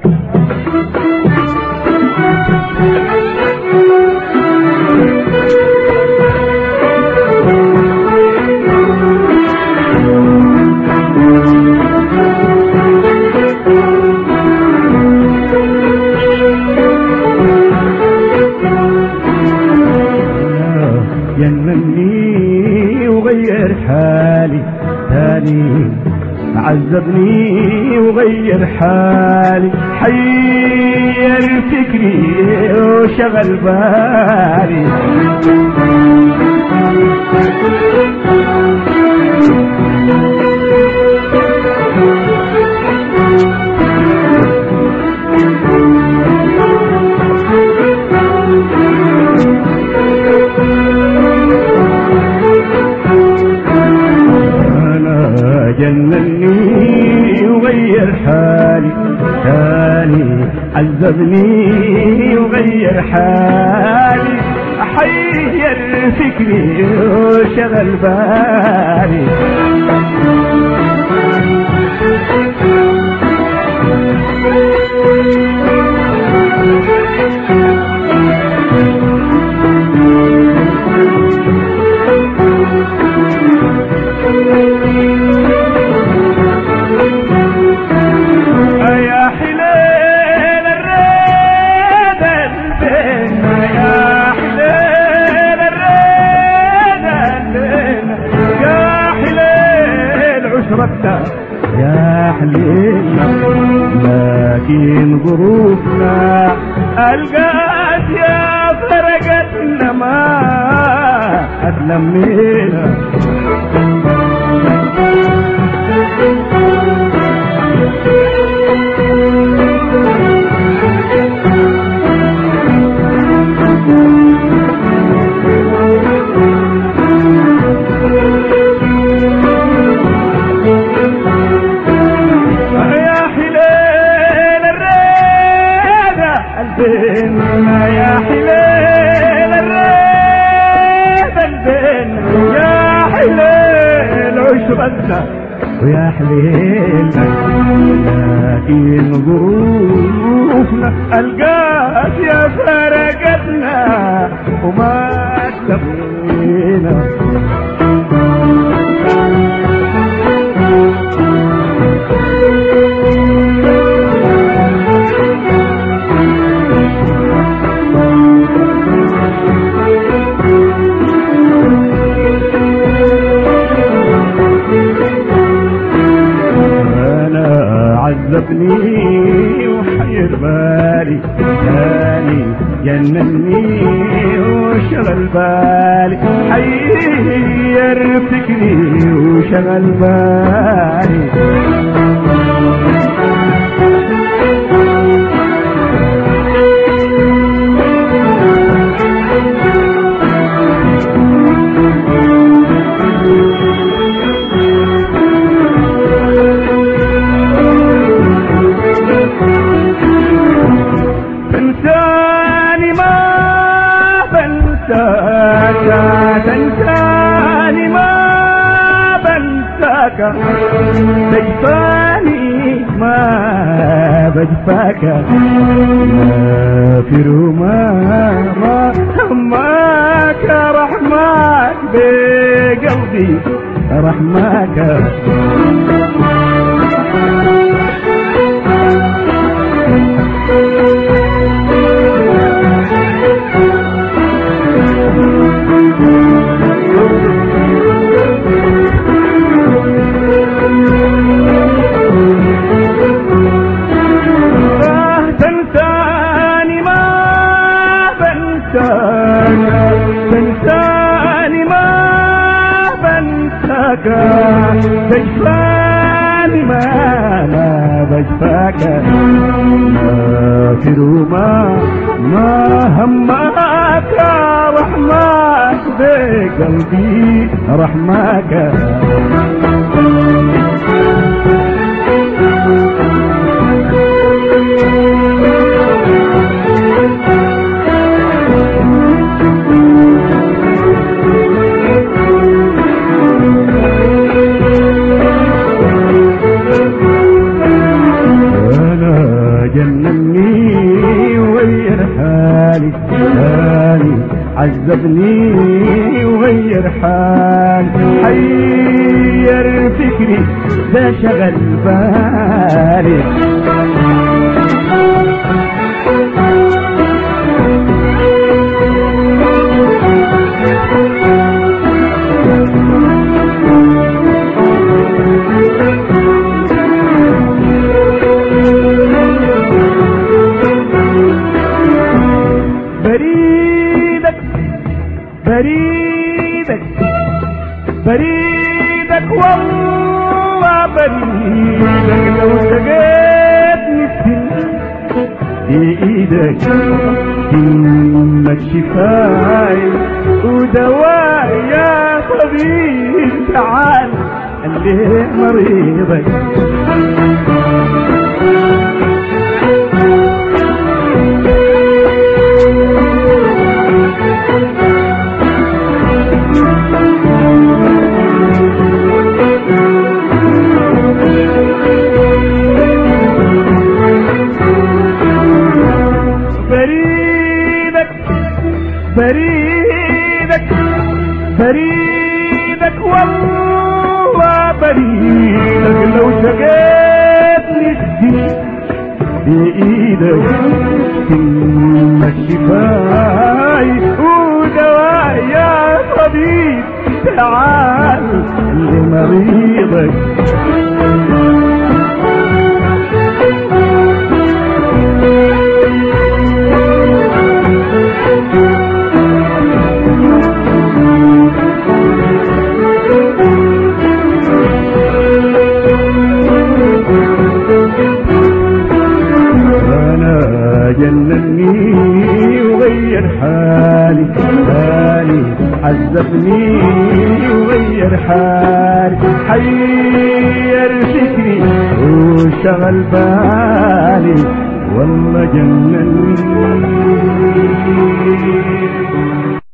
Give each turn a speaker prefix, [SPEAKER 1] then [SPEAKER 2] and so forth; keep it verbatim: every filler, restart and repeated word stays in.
[SPEAKER 1] جنني وغير حالي تاني، عذبني وغير حالي، حير فكري وشغل بالي. جنني وغير حالي تاني، عذبني وغير حالي، حير فكري وشغل بالي. يا حليلنا لكن ظروفنا القات يا فرقتنا ما اتلمينا. يا حليل الريب البين، يا حليل عشرتنا ويا حليل، لكن ظروفنا القات يا فرقتنا وما اتفقنا. عذبني وحير بالي تاني، جنني وشغل بالي، حير فكري وشغل بالي. تنساني ما بنساك، تجفاني ما بجفاك، نافر ما ما هماك، رحماك بقلبي رحماك. تنساني ما بنساك، تجفاني ما لا بجفاك، نافر ما ما هماك، رحماك بقلبي رحماك. جنني وغير حالي حالي عذبني وغير حالي حير فكري ده شغل بالي بريدك بريدك بريدك والله بريدك لو سقيتني بإيدك همك شفاي ودواء يا طبيب تعال اللي مريضك بريدك بريدك والله بريدك لو سقيتني الدين بإيدك همك شفاي ودواء يا طبيب تعال لمريضك جنني وغير حالي حالي عذبني وغير حالي حير فكري وشغل بالي والله جنني